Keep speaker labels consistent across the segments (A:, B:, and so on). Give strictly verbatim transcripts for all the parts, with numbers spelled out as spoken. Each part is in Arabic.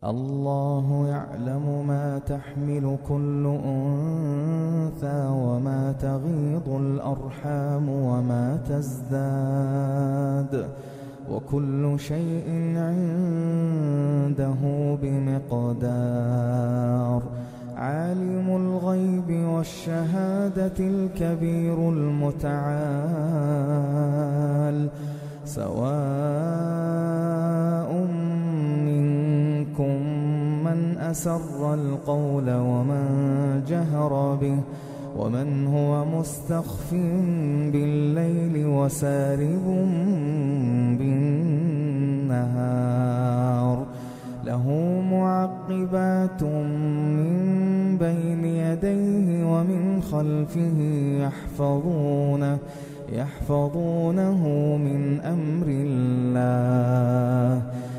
A: الله يعلم ما تحمل كل أنثى وما تغيض الأرحام وما تزداد وكل شيء عنده بمقدار. عالم الغيب والشهادة الكبير المتعال سواء منكم من أسر القول ومن جهر به ومن هو مستخف بالليل وسارب بالنهار. له معقبات من بين يديه ومن خلفه يحفظونه يحفظونه من أمر الله.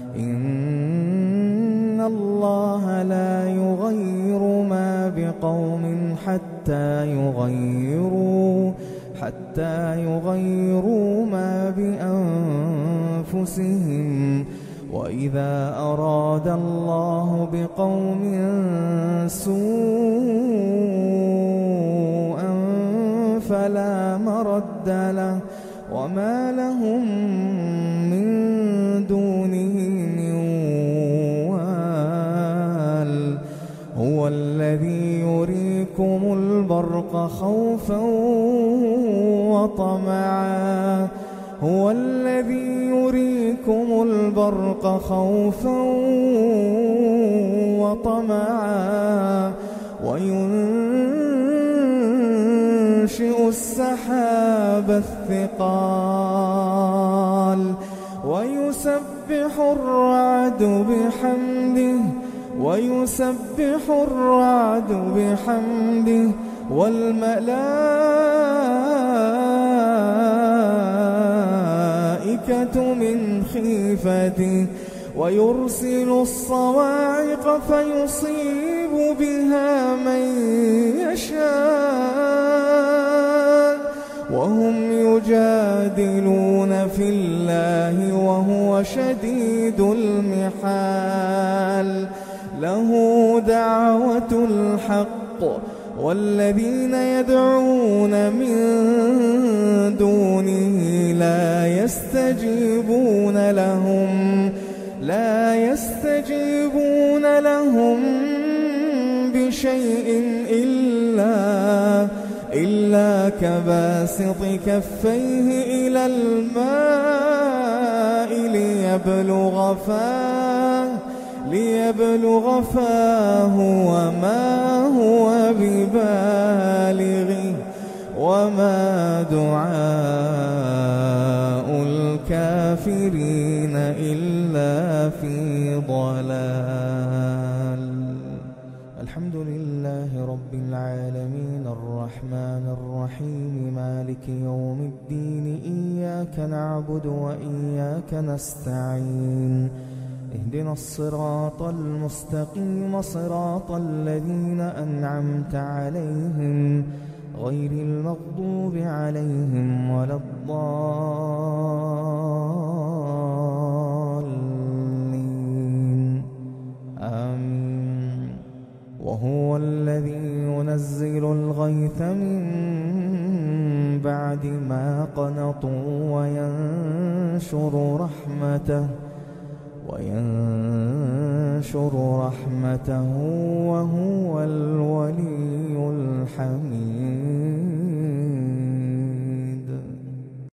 A: إن الله لا يغير ما بقوم حتى يغيروا حتى يغيروا ما بأنفسهم. وإذا أراد الله بقوم سوءا فلا مرد له وما لهم من دونه من وال. هو الذي يريكم البرق خوفا وطمعا هو الذي يريكم البرق خوفا وطمعا وينشئ السحاب الثقال ويسبح الرعد بحمده ويسبح الرعد بحمده والملائكة من خيفته ويرسل الصواعق فيصيب بها من يشاء وهم يجادلون في الله وهو شديد المحال. له دعوة الحق والذين يدعون من دونه لا يستجيبون لهم لا يستجيبون لهم بشيء إلا إلا كباسط كفيه إلى الماء ليبلغ فاه ليبلغ فاه وما هو ببالغه وما دعاء الكافرين إلا في ضلال. الحمد لله رب العالمين الرحمن الرحيم مالك يوم الدين. إياك نعبد وإياك نستعين. اهدنا الصراط المستقيم صراط الذين أنعمت عليهم غير المغضوب عليهم ولا الضالين. آمين. وهو الذي ينزل الغيث من بعد ما قنطوا وينشر رحمته وينشر رحمته وهو الولي الحميد.